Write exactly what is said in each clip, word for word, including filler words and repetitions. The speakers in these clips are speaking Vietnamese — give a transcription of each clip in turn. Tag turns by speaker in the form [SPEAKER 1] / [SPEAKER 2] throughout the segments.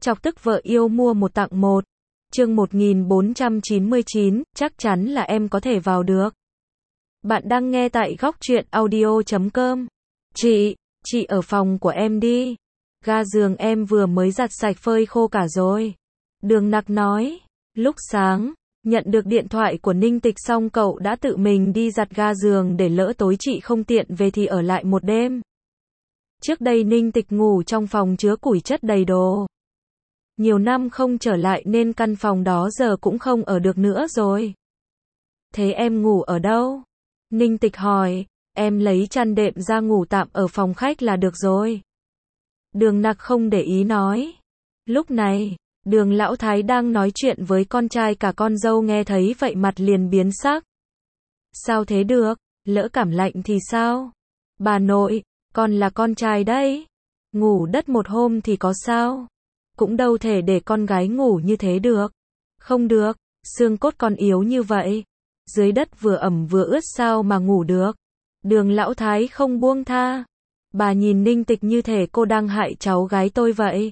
[SPEAKER 1] Chọc tức vợ yêu mua một tặng một. Chương một nghìn bốn trăm chín mươi chín, chắc chắn là em có thể vào được. Bạn đang nghe tại góc truyện audio chấm com. Chị, chị ở phòng của em đi. Ga giường em vừa mới giặt sạch phơi khô cả rồi. Đường Nặc nói. Lúc sáng, nhận được điện thoại của Ninh Tịch xong cậu đã tự mình đi giặt ga giường để lỡ tối chị không tiện về thì ở lại một đêm. Trước đây Ninh Tịch ngủ trong phòng chứa củi chất đầy đồ. Nhiều năm không trở lại nên căn phòng đó giờ cũng không ở được nữa rồi. Thế em ngủ ở đâu? Ninh Tịch hỏi. Em lấy chăn đệm ra ngủ tạm ở phòng khách là được rồi. Đường Nặc không để ý nói. Lúc này, Đường Lão Thái đang nói chuyện với con trai cả con dâu nghe thấy vậy mặt liền biến sắc. Sao thế được, lỡ cảm lạnh thì sao? Bà nội, con là con trai đấy. Ngủ đất một hôm thì có sao? Cũng đâu thể để con gái ngủ như thế được. Không được, xương cốt con yếu như vậy. Dưới đất vừa ẩm vừa ướt sao mà ngủ được. Đường Lão Thái không buông tha. Bà nhìn Ninh Tịch như thể cô đang hại cháu gái tôi vậy.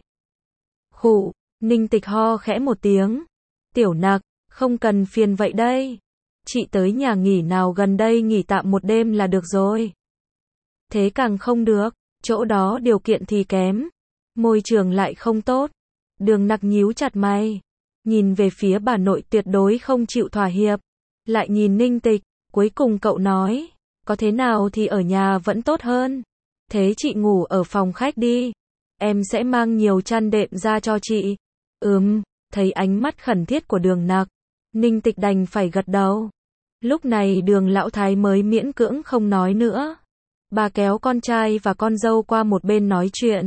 [SPEAKER 1] Khụ, Ninh Tịch ho khẽ một tiếng. Tiểu Nặc, không cần phiền vậy đây. Chị tới nhà nghỉ nào gần đây nghỉ tạm một đêm là được rồi. Thế càng không được, chỗ đó điều kiện thì kém. Môi trường lại không tốt. Đường Nặc nhíu chặt mày. Nhìn về phía bà nội tuyệt đối không chịu thỏa hiệp. Lại nhìn Ninh Tịch, cuối cùng cậu nói. Có thế nào thì ở nhà vẫn tốt hơn. Thế chị ngủ ở phòng khách đi. Em sẽ mang nhiều chăn đệm ra cho chị. Ừm, thấy ánh mắt khẩn thiết của Đường Nặc. Ninh Tịch đành phải gật đầu. Lúc này Đường Lão Thái mới miễn cưỡng không nói nữa. Bà kéo con trai và con dâu qua một bên nói chuyện.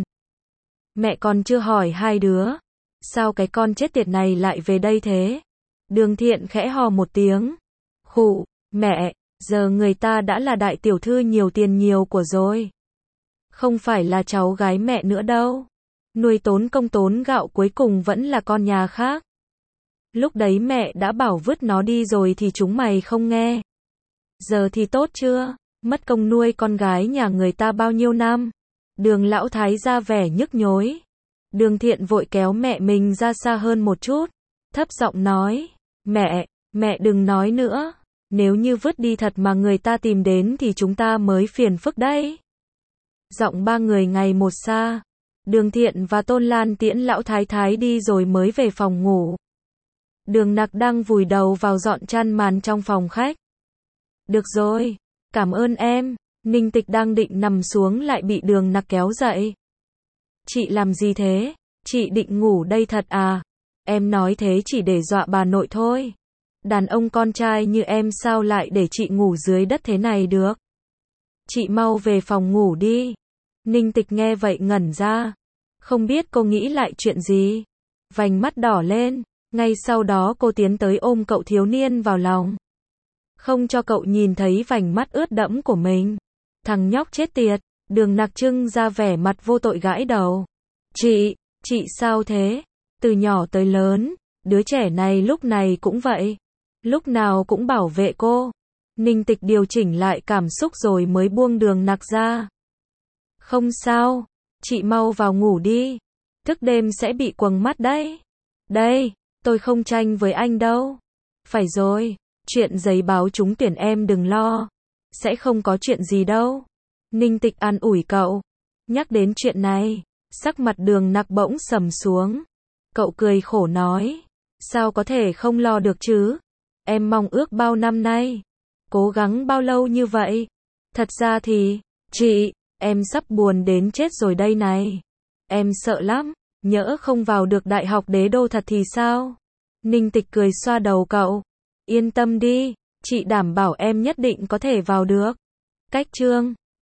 [SPEAKER 1] Mẹ còn chưa hỏi hai đứa. Sao cái con chết tiệt này lại về đây thế? Đường Thiện khẽ hò một tiếng. Khụ, mẹ, giờ người ta đã là đại tiểu thư nhiều tiền nhiều của rồi. Không phải là cháu gái mẹ nữa đâu. Nuôi tốn công tốn gạo cuối cùng vẫn là con nhà khác. Lúc đấy mẹ đã bảo vứt nó đi rồi thì chúng mày không nghe. Giờ thì tốt chưa? Mất công nuôi con gái nhà người ta bao nhiêu năm. Đường Lão Thái ra vẻ nhức nhối. Đường Thiện vội kéo mẹ mình ra xa hơn một chút. Thấp giọng nói. Mẹ, mẹ đừng nói nữa. Nếu như vứt đi thật mà người ta tìm đến thì chúng ta mới phiền phức đấy. Giọng ba người ngày một xa. Đường Thiện và Tôn Lan tiễn Lão Thái Thái đi rồi mới về phòng ngủ. Đường Nặc đang vùi đầu vào dọn chăn màn trong phòng khách. Được rồi, cảm ơn em. Ninh Tịch đang định nằm xuống lại bị Đường Nặc kéo dậy. Chị làm gì thế? Chị định ngủ đây thật à? Em nói thế chỉ để dọa bà nội thôi. Đàn ông con trai như em sao lại để chị ngủ dưới đất thế này được? Chị mau về phòng ngủ đi. Ninh Tịch nghe vậy ngẩn ra. Không biết cô nghĩ lại chuyện gì. Vành mắt đỏ lên. Ngay sau đó cô tiến tới ôm cậu thiếu niên vào lòng. Không cho cậu nhìn thấy vành mắt ướt đẫm của mình. Thằng nhóc chết tiệt. Đường Nặc trưng ra vẻ mặt vô tội gãi đầu. Chị, chị sao thế? Từ nhỏ tới lớn, đứa trẻ này lúc này cũng vậy. Lúc nào cũng bảo vệ cô. Ninh Tịch điều chỉnh lại cảm xúc rồi mới buông Đường Nặc ra. Không sao, chị mau vào ngủ đi. Thức đêm sẽ bị quầng mắt đấy. Đây, tôi không tranh với anh đâu. Phải rồi, chuyện giấy báo trúng tuyển em đừng lo. Sẽ không có chuyện gì đâu. Ninh Tịch an ủi cậu. Nhắc đến chuyện này, sắc mặt Đường Nặc bỗng sầm xuống. Cậu cười khổ nói. Sao có thể không lo được chứ? Em mong ước bao năm nay. Cố gắng bao lâu như vậy? Thật ra thì, chị, em sắp buồn đến chết rồi đây này. Em sợ lắm, nhỡ không vào được đại học đế đô thật thì sao? Ninh Tịch cười xoa đầu cậu. Yên tâm đi, chị đảm bảo em nhất định có thể vào được. Cách chương